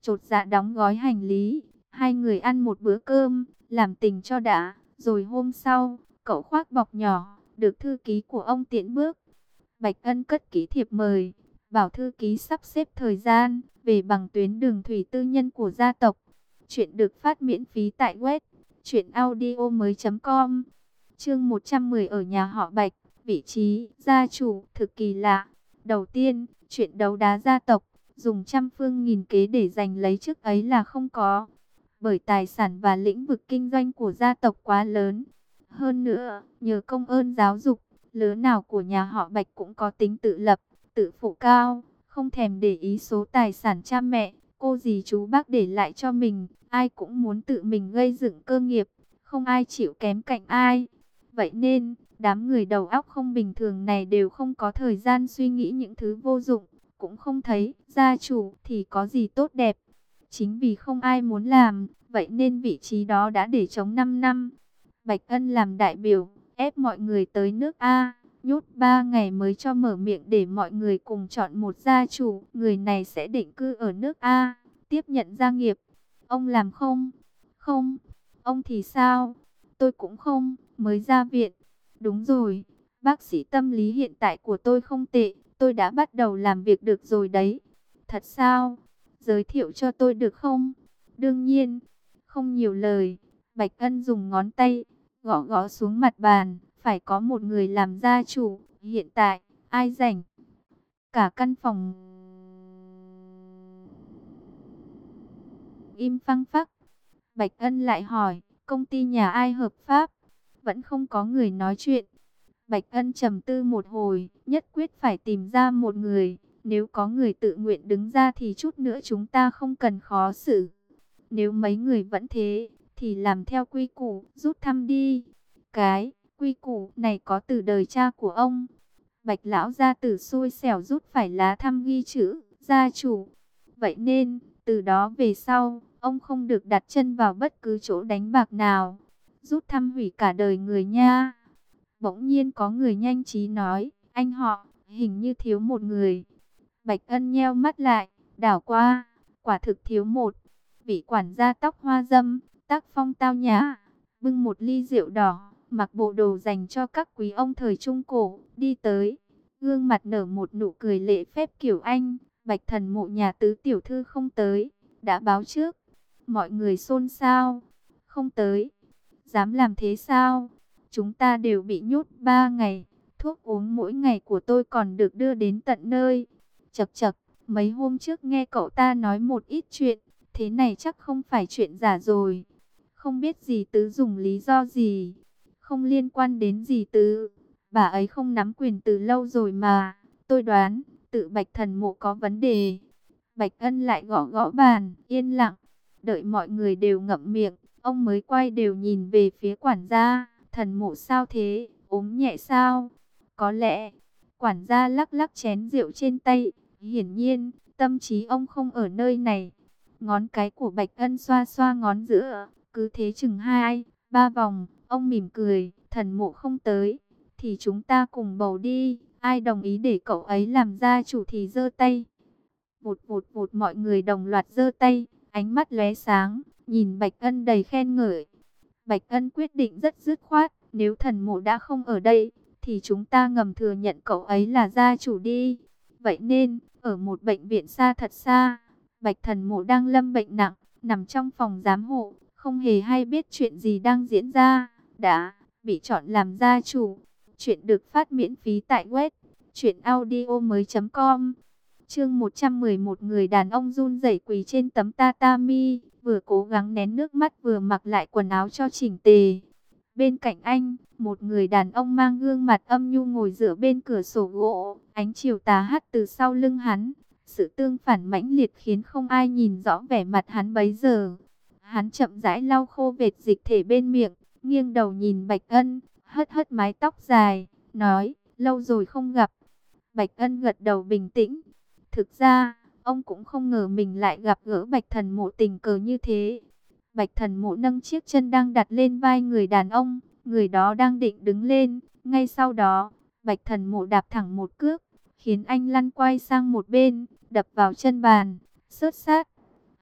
chột dạ đóng gói hành lý. Hai người ăn một bữa cơm, làm tình cho đã. Rồi hôm sau, cậu khoác bọc nhỏ, được thư ký của ông tiễn bước. Bạch Ân cất ký thiệp mời, bảo thư ký sắp xếp thời gian, về bằng tuyến đường thủy tư nhân của gia tộc. Chuyện được phát miễn phí tại web truyện audio mới chấm com. Chương một trăm mười ở nhà họ Bạch, vị trí, gia chủ, thực kỳ lạ. Đầu tiên, chuyện đấu đá gia tộc, dùng trăm phương nghìn kế để giành lấy chức ấy là không có. Bởi tài sản và lĩnh vực kinh doanh của gia tộc quá lớn. Hơn nữa, nhờ công ơn giáo dục, lứa nào của nhà họ Bạch cũng có tính tự lập, tự phụ cao, không thèm để ý số tài sản cha mẹ, cô dì chú bác để lại cho mình. Ai cũng muốn tự mình gây dựng cơ nghiệp, không ai chịu kém cạnh ai. Vậy nên, đám người đầu óc không bình thường này đều không có thời gian suy nghĩ những thứ vô dụng, cũng không thấy gia chủ thì có gì tốt đẹp. Chính vì không ai muốn làm, vậy nên vị trí đó đã để trống năm năm. Bạch Ân làm đại biểu, ép mọi người tới nước A, nhốt ba ngày mới cho mở miệng để mọi người cùng chọn một gia chủ. Người này sẽ định cư ở nước A, tiếp nhận gia nghiệp. Ông làm không? Không. Ông thì sao? Tôi cũng không, mới ra viện. Đúng rồi, bác sĩ tâm lý hiện tại của tôi không tệ, tôi đã bắt đầu làm việc được rồi đấy. Thật sao? Giới thiệu cho tôi được không? Đương nhiên, không nhiều lời. Bạch Ân dùng ngón tay gõ gõ xuống mặt bàn, phải có một người làm gia chủ, hiện tại ai rảnh? Cả căn phòng im phăng phắc. Bạch Ân lại hỏi, công ty nhà ai hợp pháp? Vẫn không có người nói chuyện. Bạch Ân trầm tư một hồi, nhất quyết phải tìm ra một người. Nếu có người tự nguyện đứng ra thì chút nữa chúng ta không cần khó xử. Nếu mấy người vẫn thế, thì làm theo quy củ, rút thăm đi. Cái quy củ này có từ đời cha của ông. Bạch lão gia tử xui xẻo rút phải lá thăm ghi chữ gia chủ. Vậy nên, từ đó về sau, ông không được đặt chân vào bất cứ chỗ đánh bạc nào. Rút thăm hủy cả đời người nha. Bỗng nhiên có người nhanh trí nói, anh họ, hình như thiếu một người. Bạch Ân nheo mắt lại, đảo qua, quả thực thiếu một. Vị quản gia tóc hoa dâm, tác phong tao nhã, bưng một ly rượu đỏ, mặc bộ đồ dành cho các quý ông thời Trung Cổ, đi tới. Gương mặt nở một nụ cười lễ phép kiểu Anh. Bạch thần mộ nhà tứ tiểu thư không tới, đã báo trước. Mọi người xôn xao, không tới. Dám làm thế sao? Chúng ta đều bị nhốt ba ngày. Thuốc uống mỗi ngày của tôi còn được đưa đến tận nơi. Chật chật, mấy hôm trước nghe cậu ta nói một ít chuyện. Thế này chắc không phải chuyện giả rồi. Không biết dì Tứ dùng lý do gì. Không liên quan đến dì Tứ. Bà ấy không nắm quyền từ lâu rồi mà. Tôi đoán, tự Bạch thần mộ có vấn đề. Bạch Ân lại gõ gõ bàn, yên lặng. Đợi mọi người đều ngậm miệng, ông mới quay đều nhìn về phía quản gia. Thần mộ sao thế, ốm nhẹ sao? Có lẽ, quản gia lắc lắc chén rượu trên tay. Hiển nhiên, tâm trí ông không ở nơi này. Ngón cái của Bạch Ân xoa xoa ngón giữa, cứ thế chừng hai, ba vòng. Ông mỉm cười, thần mộ không tới, thì chúng ta cùng bầu đi. Ai đồng ý để cậu ấy làm gia chủ thì giơ tay. Vụt vụt vụt, mọi người đồng loạt giơ tay, ánh mắt lóe sáng, nhìn Bạch Ân đầy khen ngợi. Bạch Ân quyết định rất dứt khoát, nếu thần mộ đã không ở đây, thì chúng ta ngầm thừa nhận cậu ấy là gia chủ đi. Vậy nên, ở một bệnh viện xa thật xa, Bạch thần mộ đang lâm bệnh nặng, nằm trong phòng giám hộ, không hề hay biết chuyện gì đang diễn ra, đã bị chọn làm gia chủ. Chuyện được phát miễn phí tại web truyện audio mới chấm com. Chương một trăm mười một, người đàn ông run rẩy quỳ trên tấm tatami, vừa cố gắng nén nước mắt vừa mặc lại quần áo cho chỉnh tề. Bên cạnh anh, một người đàn ông mang gương mặt âm nhu ngồi dựa bên cửa sổ gỗ, ánh chiều tà hắt từ sau lưng hắn. Sự tương phản mãnh liệt khiến không ai nhìn rõ vẻ mặt hắn bấy giờ. Hắn chậm rãi lau khô vệt dịch thể bên miệng, nghiêng đầu nhìn Bạch Ân, hất hất mái tóc dài, nói, lâu rồi không gặp. Bạch Ân gật đầu bình tĩnh. Thực ra, ông cũng không ngờ mình lại gặp gỡ Bạch thần mộ tình cờ như thế. Bạch thần mộ nâng chiếc chân đang đặt lên vai người đàn ông, người đó đang định đứng lên. Ngay sau đó, Bạch thần mộ đạp thẳng một cước, khiến anh lăn quay sang một bên, đập vào chân bàn, xớt xát.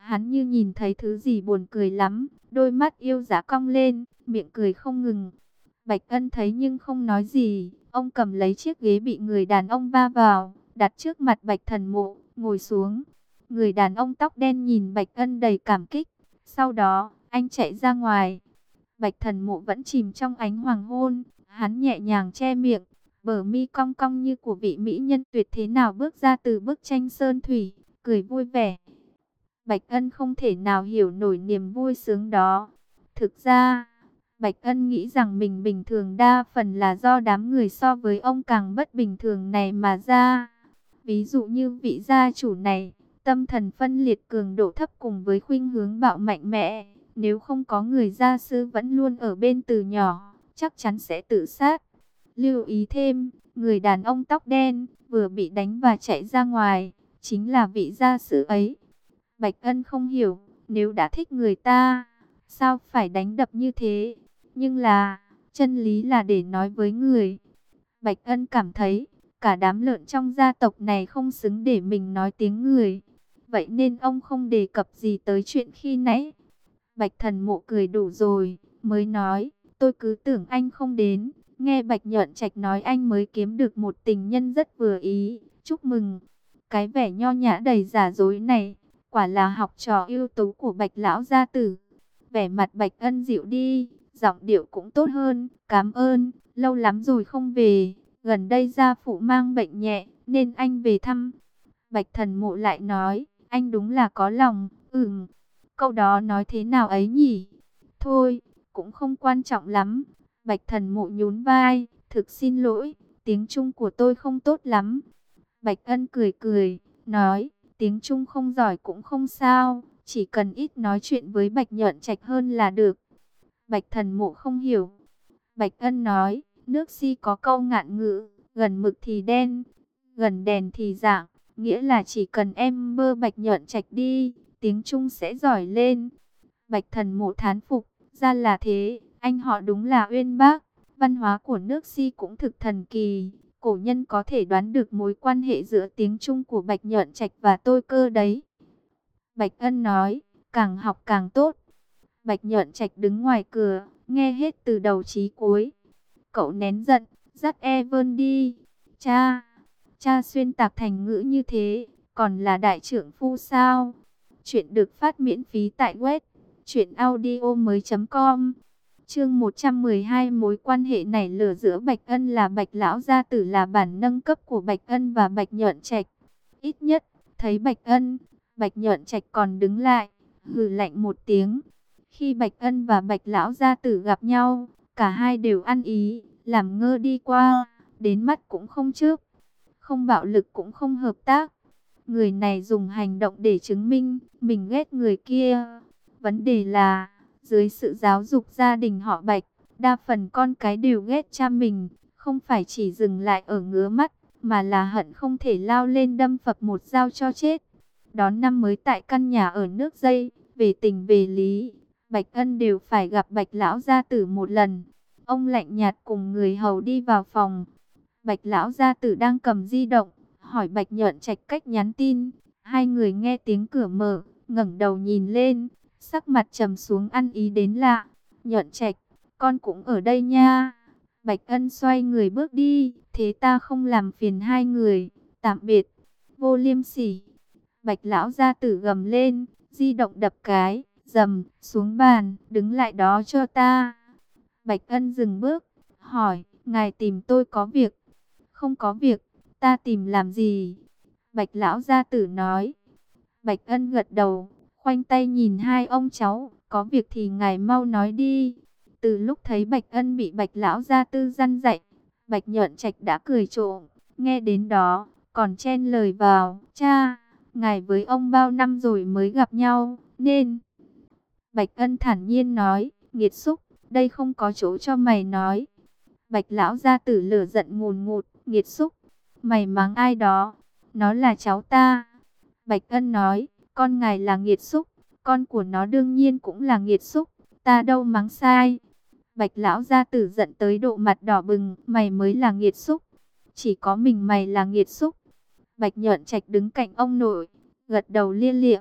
Hắn như nhìn thấy thứ gì buồn cười lắm, đôi mắt yêu dã cong lên, miệng cười không ngừng. Bạch Ân thấy nhưng không nói gì, ông cầm lấy chiếc ghế bị người đàn ông va vào, đặt trước mặt Bạch Thần Mộ, ngồi xuống. Người đàn ông tóc đen nhìn Bạch Ân đầy cảm kích, sau đó, anh chạy ra ngoài. Bạch Thần Mộ vẫn chìm trong ánh hoàng hôn, hắn nhẹ nhàng che miệng, bờ mi cong cong như của vị mỹ nhân tuyệt thế nào bước ra từ bức tranh sơn thủy, cười vui vẻ. Bạch Ân không thể nào hiểu nổi niềm vui sướng đó. Thực ra, Bạch Ân nghĩ rằng mình bình thường đa phần là do đám người so với ông càng bất bình thường này mà ra. Ví dụ như vị gia chủ này, tâm thần phân liệt cường độ thấp cùng với khuynh hướng bạo mạnh mẽ. Nếu không có người gia sư vẫn luôn ở bên từ nhỏ, chắc chắn sẽ tự sát. Lưu ý thêm, người đàn ông tóc đen vừa bị đánh và chạy ra ngoài, chính là vị gia sư ấy. Bạch Ân không hiểu, nếu đã thích người ta, sao phải đánh đập như thế? Nhưng là, chân lý là để nói với người. Bạch Ân cảm thấy, cả đám lợn trong gia tộc này không xứng để mình nói tiếng người. Vậy nên ông không đề cập gì tới chuyện khi nãy. Bạch Thần Mộ cười đủ rồi, mới nói, tôi cứ tưởng anh không đến. Nghe Bạch Nhợn Trạch nói anh mới kiếm được một tình nhân rất vừa ý, chúc mừng. Cái vẻ nho nhã đầy giả dối này, quả là học trò ưu tú của Bạch Lão gia tử. Vẻ mặt Bạch Ân dịu đi, giọng điệu cũng tốt hơn, cảm ơn, lâu lắm rồi không về, gần đây gia phụ mang bệnh nhẹ, nên anh về thăm. Bạch Thần Mộ lại nói, anh đúng là có lòng, ừm, câu đó nói thế nào ấy nhỉ? Thôi, cũng không quan trọng lắm. Bạch Thần Mộ nhún vai, thực xin lỗi, tiếng Trung của tôi không tốt lắm. Bạch Ân cười cười, nói, tiếng Trung không giỏi cũng không sao, chỉ cần ít nói chuyện với Bạch Nhợn Trạch hơn là được. Bạch Thần Mộ không hiểu. Bạch Ân nói, nước Si có câu ngạn ngữ, gần mực thì đen, gần đèn thì rạng, nghĩa là chỉ cần em bơ Bạch Nhợn Trạch đi, tiếng Trung sẽ giỏi lên. Bạch Thần Mộ thán phục, ra là thế, anh họ đúng là uyên bác, văn hóa của nước Si cũng thực thần kỳ. Cổ nhân có thể đoán được mối quan hệ giữa tiếng Trung của Bạch Nhợn Trạch và tôi cơ đấy. Bạch Ân nói, càng học càng tốt. Bạch Nhợn Trạch đứng ngoài cửa, nghe hết từ đầu chí cuối. Cậu nén giận, dắt Evan đi. Cha, cha xuyên tạc thành ngữ như thế, còn là đại trưởng phu sao? Chuyện được phát miễn phí tại web truyện audio mới chấm com. Chương một trăm mười hai, mối quan hệ nảy lửa giữa Bạch Ân là Bạch Lão gia tử là bản nâng cấp của Bạch Ân và Bạch Nhợn Trạch. Ít nhất, thấy Bạch Ân, Bạch Nhợn Trạch còn đứng lại, hừ lạnh một tiếng. Khi Bạch Ân và Bạch Lão gia tử gặp nhau, cả hai đều ăn ý, làm ngơ đi qua, đến mắt cũng không chớp, không bạo lực cũng không hợp tác. Người này dùng hành động để chứng minh mình ghét người kia. Vấn đề là, dưới sự giáo dục gia đình họ Bạch, đa phần con cái đều ghét cha mình, không phải chỉ dừng lại ở ngứa mắt, mà là hận không thể lao lên đâm phập một dao cho chết. Đón năm mới tại căn nhà ở nước Dây, về tình về lý, Bạch Ân đều phải gặp Bạch Lão gia tử một lần. Ông lạnh nhạt cùng người hầu đi vào phòng. Bạch Lão gia tử đang cầm di động, hỏi Bạch Nhợn Trạch cách nhắn tin. Hai người nghe tiếng cửa mở, ngẩng đầu nhìn lên, sắc mặt trầm xuống ăn ý đến lạ. Nhợn Trạch, con cũng ở đây nha. Bạch Ân xoay người bước đi, thế ta không làm phiền hai người, tạm biệt. Vô liêm sỉ. Bạch Lão gia tử gầm lên, di động đập cái, dầm, xuống bàn, đứng lại đó cho ta. Bạch Ân dừng bước, hỏi, ngài tìm tôi có việc? Không có việc, ta tìm làm gì? Bạch Lão gia tử nói. Bạch Ân gật đầu, khoanh tay nhìn hai ông cháu, có việc thì ngài mau nói đi. Từ lúc thấy Bạch Ân bị Bạch Lão gia tử răn dạy, Bạch Nhợn Trạch đã cười trộm, nghe đến đó, còn chen lời vào, cha, ngài với ông bao năm rồi mới gặp nhau, nên... Bạch Ân thản nhiên nói, nghiệt xúc, đây không có chỗ cho mày nói. Bạch Lão gia tử lửa giận ngùn ngụt, nghiệt xúc, mày mắng ai đó, nó là cháu ta. Bạch Ân nói, con ngài là nghiệt xúc, con của nó đương nhiên cũng là nghiệt xúc, ta đâu mắng sai. Bạch Lão gia tử giận tới độ mặt đỏ bừng, mày mới là nghiệt xúc, chỉ có mình mày là nghiệt xúc. Bạch Nhợn Trạch đứng cạnh ông nội, gật đầu lia lịa.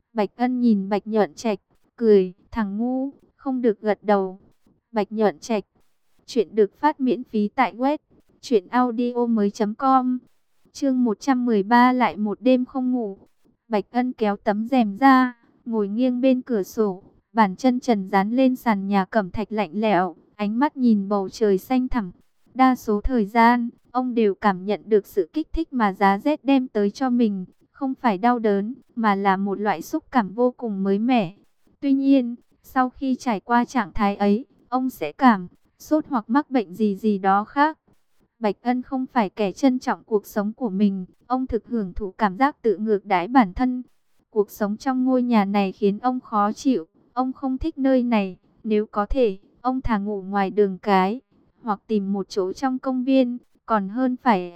Bạch Ân nhìn Bạch Nhợn Trạch, cười, thằng ngu, không được gật đầu. Bạch Nhợn Trạch, chuyện được phát miễn phí tại web truyện audio mới chấm com. Chương một trăm mười ba lại một đêm không ngủ. Bạch Ân kéo tấm rèm ra, ngồi nghiêng bên cửa sổ, bàn chân trần dán lên sàn nhà cẩm thạch lạnh lẽo, ánh mắt nhìn bầu trời xanh thẳm. Đa số thời gian, ông đều cảm nhận được sự kích thích mà giá rét đem tới cho mình, không phải đau đớn, mà là một loại xúc cảm vô cùng mới mẻ. Tuy nhiên, sau khi trải qua trạng thái ấy, ông sẽ cảm sốt hoặc mắc bệnh gì gì đó khác. Bạch Ân không phải kẻ trân trọng cuộc sống của mình, ông thực hưởng thụ cảm giác tự ngược đãi bản thân. Cuộc sống trong ngôi nhà này khiến ông khó chịu, ông không thích nơi này, nếu có thể, ông thà ngủ ngoài đường cái, hoặc tìm một chỗ trong công viên, còn hơn phải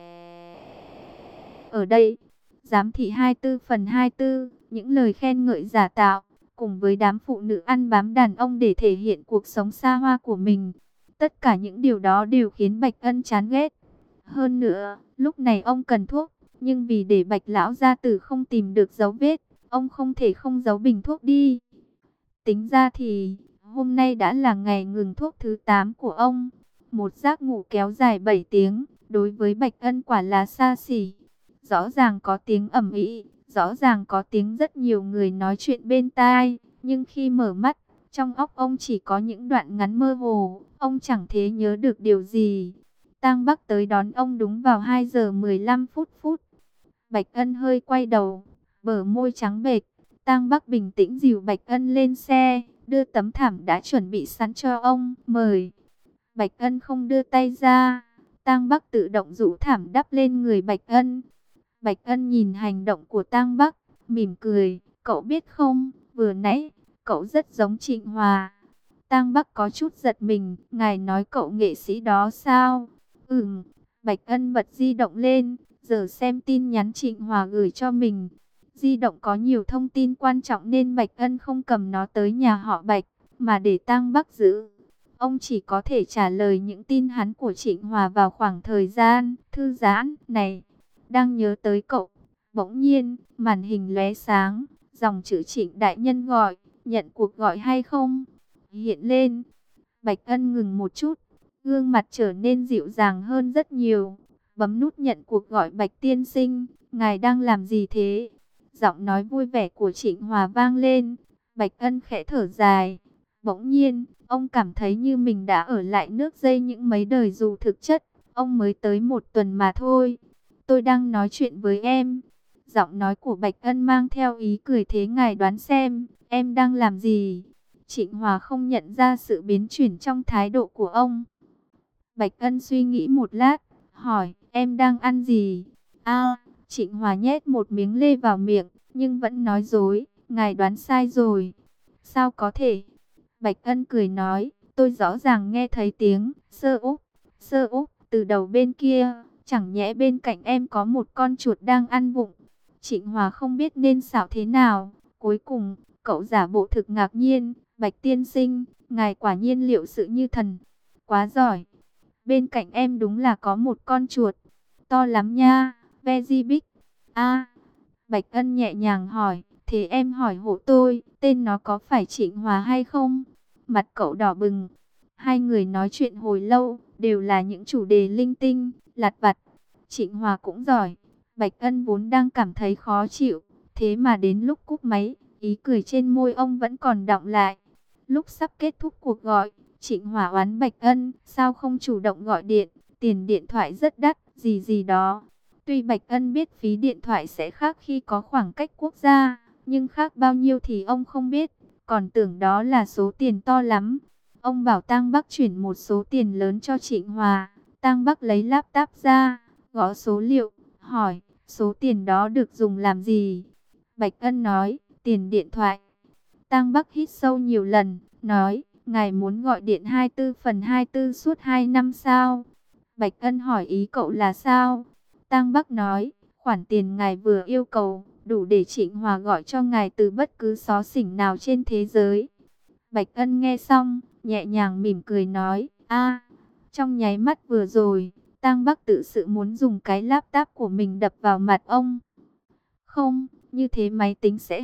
ở đây. Giám thị hai mươi tư phần hai mươi tư, những lời khen ngợi giả tạo, cùng với đám phụ nữ ăn bám đàn ông để thể hiện cuộc sống xa hoa của mình. Tất cả những điều đó đều khiến Bạch Ân chán ghét. Hơn nữa, lúc này ông cần thuốc, nhưng vì để Bạch lão gia tử không tìm được dấu vết, ông không thể không giấu bình thuốc đi. Tính ra thì, hôm nay đã là ngày ngừng thuốc thứ tám của ông. Một giấc ngủ kéo dài bảy tiếng, đối với Bạch Ân quả là xa xỉ. Rõ ràng có tiếng ầm ĩ, rõ ràng có tiếng rất nhiều người nói chuyện bên tai, nhưng khi mở mắt, trong óc ông chỉ có những đoạn ngắn mơ hồ, ông chẳng thể nhớ được điều gì. Tang Bắc tới đón ông đúng vào hai giờ mười lăm phút phút. Bạch Ân hơi quay đầu, bờ môi trắng bệch. Tang Bắc bình tĩnh dìu Bạch Ân lên xe, đưa tấm thảm đã chuẩn bị sẵn cho ông, mời. Bạch Ân không đưa tay ra, Tang Bắc tự động rũ thảm đắp lên người Bạch Ân. Bạch Ân nhìn hành động của Tang Bắc, mỉm cười, cậu biết không, vừa nãy, cậu rất giống Trịnh Hòa. Tang Bắc có chút giật mình, ngài nói cậu nghệ sĩ đó sao? Ừm, Bạch Ân bật di động lên, giờ xem tin nhắn Trịnh Hòa gửi cho mình. Di động có nhiều thông tin quan trọng nên Bạch Ân không cầm nó tới nhà họ Bạch, mà để Tang Bắc giữ. Ông chỉ có thể trả lời những tin nhắn của Trịnh Hòa vào khoảng thời gian thư giãn này. Đang nhớ tới cậu. Bỗng nhiên, màn hình lóe sáng, dòng chữ Trịnh đại nhân gọi, nhận cuộc gọi hay không? Hiện lên. Bạch Ân ngừng một chút, gương mặt trở nên dịu dàng hơn rất nhiều. Bấm nút nhận cuộc gọi. Bạch tiên sinh, ngài đang làm gì thế? Giọng nói vui vẻ của Trịnh Hòa vang lên. Bạch Ân khẽ thở dài. Bỗng nhiên, ông cảm thấy như mình đã ở lại nước dây những mấy đời, dù thực chất, ông mới tới một tuần mà thôi. Tôi đang nói chuyện với em. Giọng nói của Bạch Ân mang theo ý cười, thế ngài đoán xem, em đang làm gì? Trịnh Hòa không nhận ra sự biến chuyển trong thái độ của ông. Bạch Ân suy nghĩ một lát, hỏi, em đang ăn gì? À, Trịnh Hòa nhét một miếng lê vào miệng, nhưng vẫn nói dối, ngài đoán sai rồi. Sao có thể? Bạch Ân cười nói, tôi rõ ràng nghe thấy tiếng sơ úp, sơ úp từ đầu bên kia, chẳng nhẽ bên cạnh em có một con chuột đang ăn vụng. Trịnh Hòa không biết nên xảo thế nào, cuối cùng, cậu giả bộ thực ngạc nhiên, Bạch tiên sinh, ngài quả nhiên liệu sự như thần, quá giỏi. Bên cạnh em đúng là có một con chuột, to lắm nha, very big. A, Bạch Ân nhẹ nhàng hỏi, thế em hỏi hộ tôi, tên nó có phải Trịnh Hòa hay không? Mặt cậu đỏ bừng. Hai người nói chuyện hồi lâu, đều là những chủ đề linh tinh, lặt vặt. Trịnh Hòa cũng giỏi. Bạch Ân vốn đang cảm thấy khó chịu, thế mà đến lúc cúp máy, ý cười trên môi ông vẫn còn đọng lại. Lúc sắp kết thúc cuộc gọi, Trịnh Hòa oán Bạch Ân, sao không chủ động gọi điện, tiền điện thoại rất đắt, gì gì đó. Tuy Bạch Ân biết phí điện thoại sẽ khác khi có khoảng cách quốc gia, nhưng khác bao nhiêu thì ông không biết, còn tưởng đó là số tiền to lắm. Ông bảo Tang Bắc chuyển một số tiền lớn cho Trịnh Hòa. Tang Bắc lấy laptop ra, gõ số liệu, hỏi, số tiền đó được dùng làm gì? Bạch Ân nói, tiền điện thoại. Tang Bắc hít sâu nhiều lần, nói, ngài muốn gọi điện hai mươi tư phần hai mươi tư suốt hai năm sao? Bạch Ân hỏi ý cậu là sao? Tang Bắc nói, khoản tiền ngài vừa yêu cầu, đủ để Trịnh Hòa gọi cho ngài từ bất cứ xó xỉnh nào trên thế giới. Bạch Ân nghe xong, nhẹ nhàng mỉm cười nói, a, trong nháy mắt vừa rồi, Tang Bắc tự sự muốn dùng cái laptop của mình đập vào mặt ông. Không, như thế máy tính sẽ hỏng,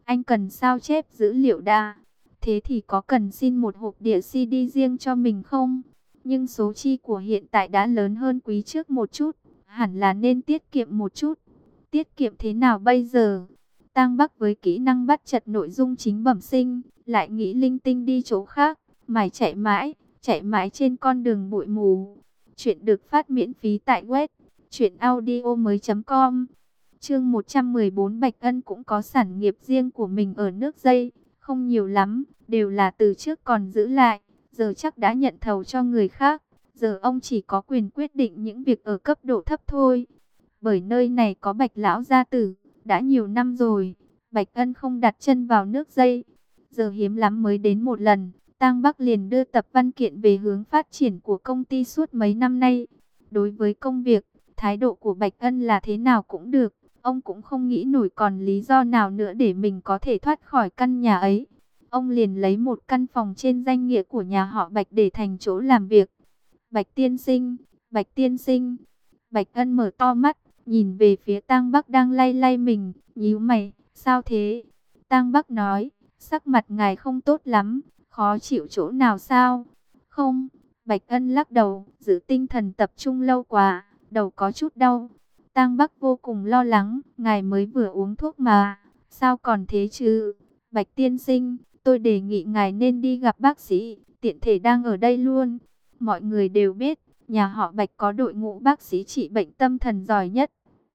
Anh cần sao chép dữ liệu đa. Thế thì có cần xin một hộp đĩa xê đê riêng cho mình không? Nhưng số chi của hiện tại đã lớn hơn quý trước một chút. Hẳn là nên tiết kiệm một chút. Tiết kiệm thế nào bây giờ? Tang Bắc với kỹ năng bắt chật nội dung chính bẩm sinh, lại nghĩ linh tinh đi chỗ khác, mải chạy mãi, chạy mãi trên con đường bụi mù. Chuyện được phát miễn phí tại web truyện audio mới chấm com. Chương một trăm mười bốn, Bạch Ân cũng có sản nghiệp riêng của mình ở nước Dây, không nhiều lắm, đều là từ trước còn giữ lại, giờ chắc đã nhận thầu cho người khác. Giờ ông chỉ có quyền quyết định những việc ở cấp độ thấp thôi. Bởi nơi này có Bạch lão gia tử, đã nhiều năm rồi, Bạch Ân không đặt chân vào nước Dây. Giờ hiếm lắm mới đến một lần, Tang Bắc liền đưa tập văn kiện về hướng phát triển của công ty suốt mấy năm nay. Đối với công việc, thái độ của Bạch Ân là thế nào cũng được, ông cũng không nghĩ nổi còn lý do nào nữa để mình có thể thoát khỏi căn nhà ấy. Ông liền lấy một căn phòng trên danh nghĩa của nhà họ Bạch để thành chỗ làm việc. Bạch tiên sinh, Bạch tiên sinh. Bạch Ân mở to mắt, nhìn về phía Tang Bắc đang lay lay mình, nhíu mày, sao thế? Tang Bắc nói, sắc mặt ngài không tốt lắm, khó chịu chỗ nào sao? Không, Bạch Ân lắc đầu, giữ tinh thần tập trung lâu quá, đầu có chút đau. Tang Bắc vô cùng lo lắng, ngài mới vừa uống thuốc mà, sao còn thế chứ? Bạch tiên sinh, tôi đề nghị ngài nên đi gặp bác sĩ, tiện thể đang ở đây luôn. Mọi người đều biết, nhà họ Bạch có đội ngũ bác sĩ trị bệnh tâm thần giỏi nhất.